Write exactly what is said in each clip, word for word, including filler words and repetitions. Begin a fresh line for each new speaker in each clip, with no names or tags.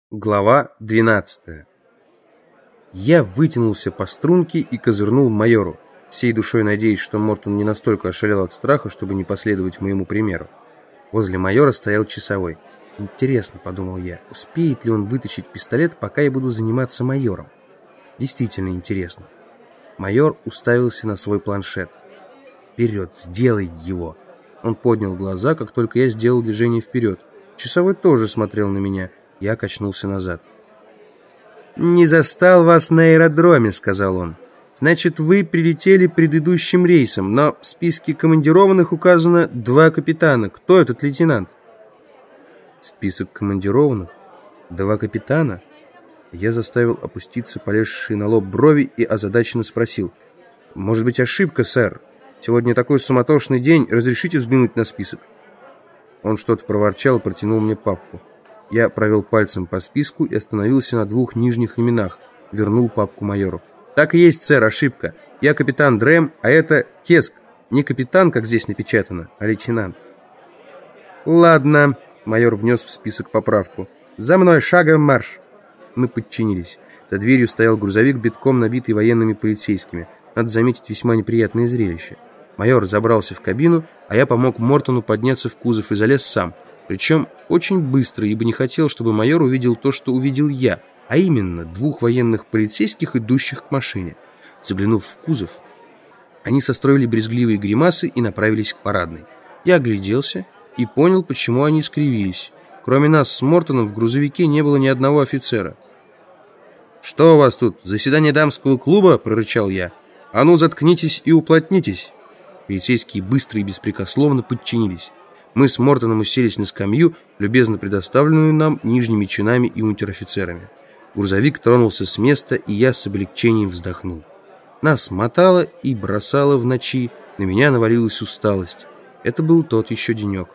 Глава двенадцатая. Я вытянулся по струнке и козырнул майору, всей душой надеясь, что Мортон не настолько ошалел от страха, чтобы не последовать моему примеру. Возле майора стоял часовой. Интересно, подумал я, успеет ли он вытащить пистолет, пока я буду заниматься майором? Действительно интересно. Майор уставился на свой планшет. «Вперед, сделай его!» Он поднял глаза, как только я сделал движение вперед. Часовой тоже смотрел на меня. Я качнулся назад. «Не застал вас на аэродроме», — сказал он. «Значит, вы прилетели предыдущим рейсом, но в списке командированных указано два капитана. Кто этот лейтенант?» «Список командированных? Два капитана?» Я заставил опуститься полезшие на лоб брови и озадаченно спросил. «Может быть, ошибка, сэр? Сегодня такой суматошный день. Разрешите взглянуть на список?» Он что-то проворчал и протянул мне папку. Я провел пальцем по списку и остановился на двух нижних именах. Вернул папку майору. «Так и есть, сэр, ошибка. Я капитан Дрем, а это Хеск. Не капитан, как здесь напечатано, а лейтенант». «Ладно», — майор внес в список поправку. «За мной, шагом марш». Мы подчинились. За дверью стоял грузовик, битком набитый военными полицейскими. Надо заметить, весьма неприятное зрелище. Майор забрался в кабину, а я помог Мортону подняться в кузов и залез сам. Причем очень быстро, ибо не хотел, чтобы майор увидел то, что увидел я, а именно двух военных полицейских, идущих к машине. Заглянув в кузов, они состроили брезгливые гримасы и направились к парадной. Я огляделся и понял, почему они скривились. Кроме нас с Мортоном в грузовике не было ни одного офицера. «Что у вас тут, заседание дамского клуба?» – прорычал я. «А ну, заткнитесь и уплотнитесь!» Полицейские быстро и беспрекословно подчинились. Мы с Мортоном уселись на скамью, любезно предоставленную нам нижними чинами и унтер-офицерами. Грузовик тронулся с места, и я с облегчением вздохнул. Нас мотало и бросало в ночи, на меня навалилась усталость. Это был тот еще денек.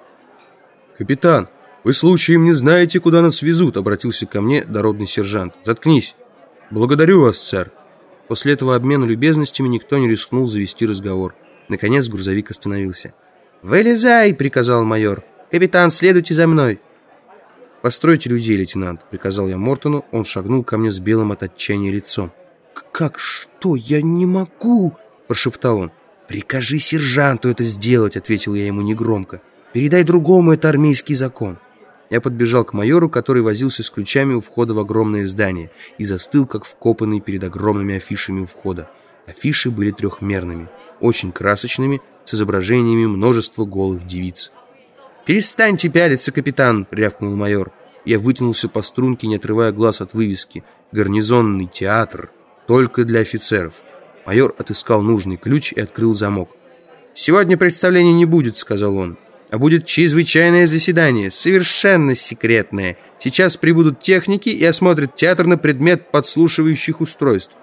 «Капитан, вы случаем не знаете, куда нас везут?» — обратился ко мне дородный сержант. «Заткнись!» «Благодарю вас, сэр!» После этого обмена любезностями никто не рискнул завести разговор. Наконец грузовик остановился. «Вылезай!» — приказал майор. «Капитан, следуйте за мной!» «Постройте людей, лейтенант!» — приказал я Мортону. Он шагнул ко мне с белым от отчаяния лицом. «Как? Что? Я не могу!» — прошептал он. «Прикажи сержанту это сделать!» — ответил я ему негромко. «Передай другому, это армейский закон!» Я подбежал к майору, который возился с ключами у входа в огромное здание, и застыл, как вкопанный перед огромными афишами у входа. Афиши были трехмерными, очень красочными, с изображениями множества голых девиц. «Перестаньте пялиться, капитан!» — рявкнул майор. Я вытянулся по струнке, не отрывая глаз от вывески. «Гарнизонный театр. Только для офицеров». Майор отыскал нужный ключ и открыл замок. «Сегодня представления не будет», — сказал он. «А будет чрезвычайное заседание, совершенно секретное. Сейчас прибудут техники и осмотрят театр на предмет подслушивающих устройств.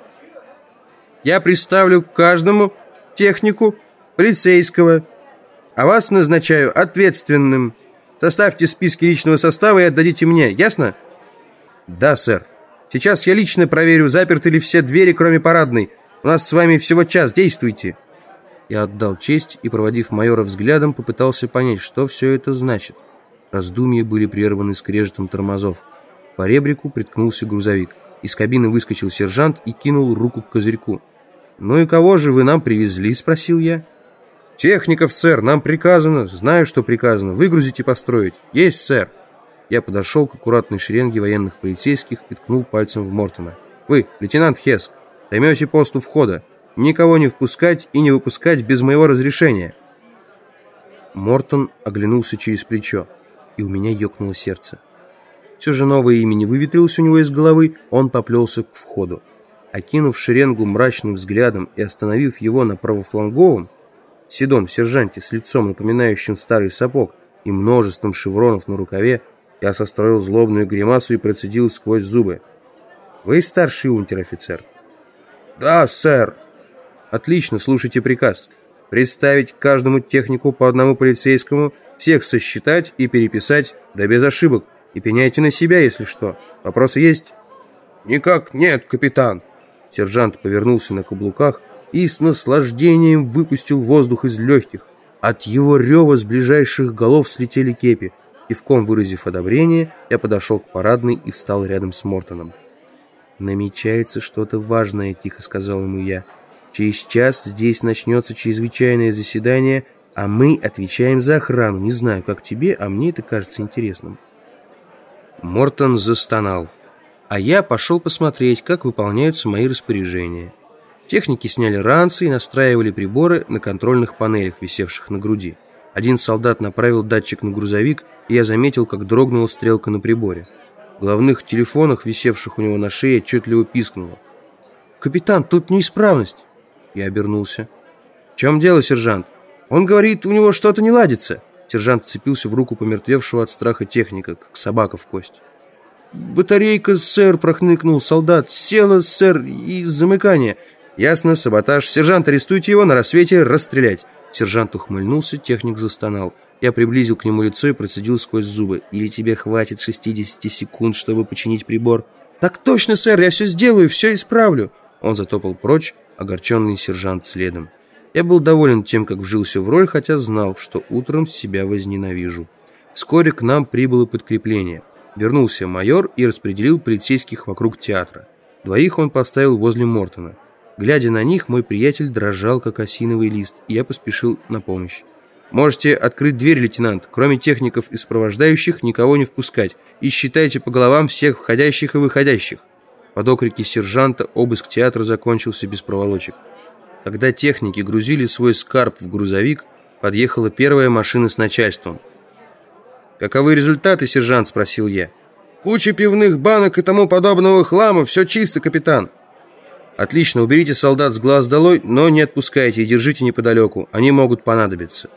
Я представлю каждому технику полицейского, а вас назначаю ответственным. Составьте списки личного состава и отдадите мне, ясно?» «Да, сэр. Сейчас я лично проверю, заперты ли все двери, кроме парадной. У нас с вами всего час, действуйте». Я отдал честь и, проводив майора взглядом, попытался понять, что все это значит. Раздумья были прерваны скрежетом тормозов. По ребрику приткнулся грузовик. Из кабины выскочил сержант и кинул руку к козырьку. «Ну и кого же вы нам привезли?» — спросил я. «Техников, сэр, нам приказано». «Знаю, что приказано. Выгрузить и построить». «Есть, сэр». Я подошел к аккуратной шеренге военных полицейских и ткнул пальцем в Мортона. «Вы, лейтенант Хеск, займете пост у входа. Никого не впускать и не выпускать без моего разрешения». Мортон оглянулся через плечо, и у меня ёкнуло сердце. Все же новое имя не выветрилось у него из головы, он поплелся к входу. Окинув шеренгу мрачным взглядом и остановив его на правофланговом, седом сержанте с лицом, напоминающим старый сапог, и множеством шевронов на рукаве, я состроил злобную гримасу и процедил сквозь зубы: «Вы старший унтер-офицер?» «Да, сэр». «Отлично, слушайте приказ. Представить каждому технику по одному полицейскому, всех сосчитать и переписать, да без ошибок, и пеняйте на себя, если что. Вопросы есть?» «Никак нет, капитан». Сержант повернулся на каблуках и с наслаждением выпустил воздух из легких. От его рева с ближайших голов слетели кепи. Кивком выразив одобрение, я подошел к парадной и встал рядом с Мортоном. «Намечается что-то важное», — тихо сказал ему я. «Через час здесь начнется чрезвычайное заседание, а мы отвечаем за охрану. Не знаю, как тебе, а мне это кажется интересным». Мортон застонал, а я пошел посмотреть, как выполняются мои распоряжения. Техники сняли ранцы и настраивали приборы на контрольных панелях, висевших на груди. Один солдат направил датчик на грузовик, и я заметил, как дрогнула стрелка на приборе. В головных телефонах, висевших у него на шее, отчетливо пискнуло: «Капитан, тут неисправность!» Я обернулся. «В чем дело, сержант?» «Он говорит, у него что-то не ладится!» Сержант вцепился в руку помертвевшего от страха техника, как собака в кость. «Батарейка, сэр!» — прохныкнул солдат. «Села, сэр, и замыкание!» «Ясно, саботаж. Сержант, арестуйте его, на рассвете расстрелять!» Сержант ухмыльнулся, техник застонал. Я приблизил к нему лицо и процедил сквозь зубы: «Или тебе хватит шестидесяти секунд, чтобы починить прибор?» «Так точно, сэр, я все сделаю, все исправлю!» Он затопал прочь, огорченный сержант следом. Я был доволен тем, как вжился в роль, хотя знал, что утром себя возненавижу. Вскоре к нам прибыло подкрепление. Вернулся майор и распределил полицейских вокруг театра. Двоих он поставил возле Мортона. Глядя на них, мой приятель дрожал, как осиновый лист, и я поспешил на помощь. «Можете открыть дверь, лейтенант. Кроме техников и сопровождающих, никого не впускать. И считайте по головам всех входящих и выходящих». Под окрики сержанта обыск театра закончился без проволочек. Когда техники грузили свой скарб в грузовик, подъехала первая машина с начальством. «Каковы результаты, сержант?» – спросил я. «Куча пивных банок и тому подобного хлама. Все чисто, капитан». «Отлично, уберите солдат с глаз долой, но не отпускайте и держите неподалеку. Они могут понадобиться».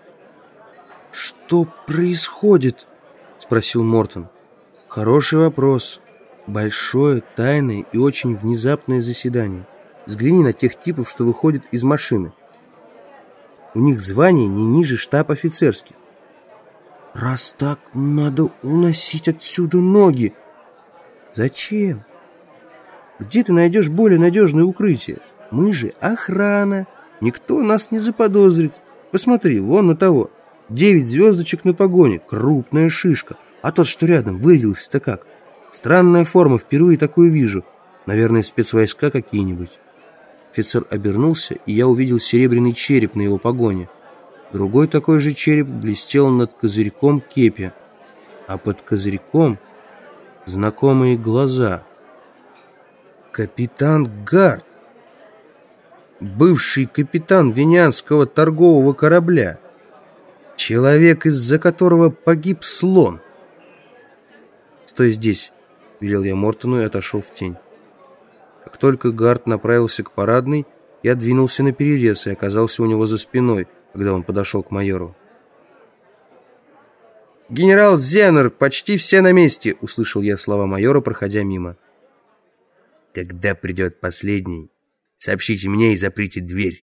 «Что происходит?» – спросил Мортон. «Хороший вопрос. Большое, тайное и очень внезапное заседание. Взгляни на тех типов, что выходят из машины. У них звание не ниже штаб-офицерских. Раз так, надо уносить отсюда ноги. Зачем? Где ты найдешь более надежное укрытие? Мы же охрана. Никто нас не заподозрит. Посмотри, вон на того. Девять звездочек на погоне. Крупная шишка. А тот, что рядом, вырядился-то как? Странная форма, впервые такую вижу. Наверное, спецвойска какие-нибудь». Офицер обернулся, и я увидел серебряный череп на его погоне. Другой такой же череп блестел над козырьком кепи. А под козырьком знакомые глаза. Капитан Гарт, бывший капитан Винянского торгового корабля, человек, из-за которого погиб слон. «Стой здесь», — велел я Мортону и отошел в тень. Как только Гарт направился к парадной, я двинулся на перерез и оказался у него за спиной, когда он подошел к майору. «Генерал Зеннер, почти все на месте!» — услышал я слова майора, проходя мимо. «Когда придет последний, сообщите мне и заприте дверь».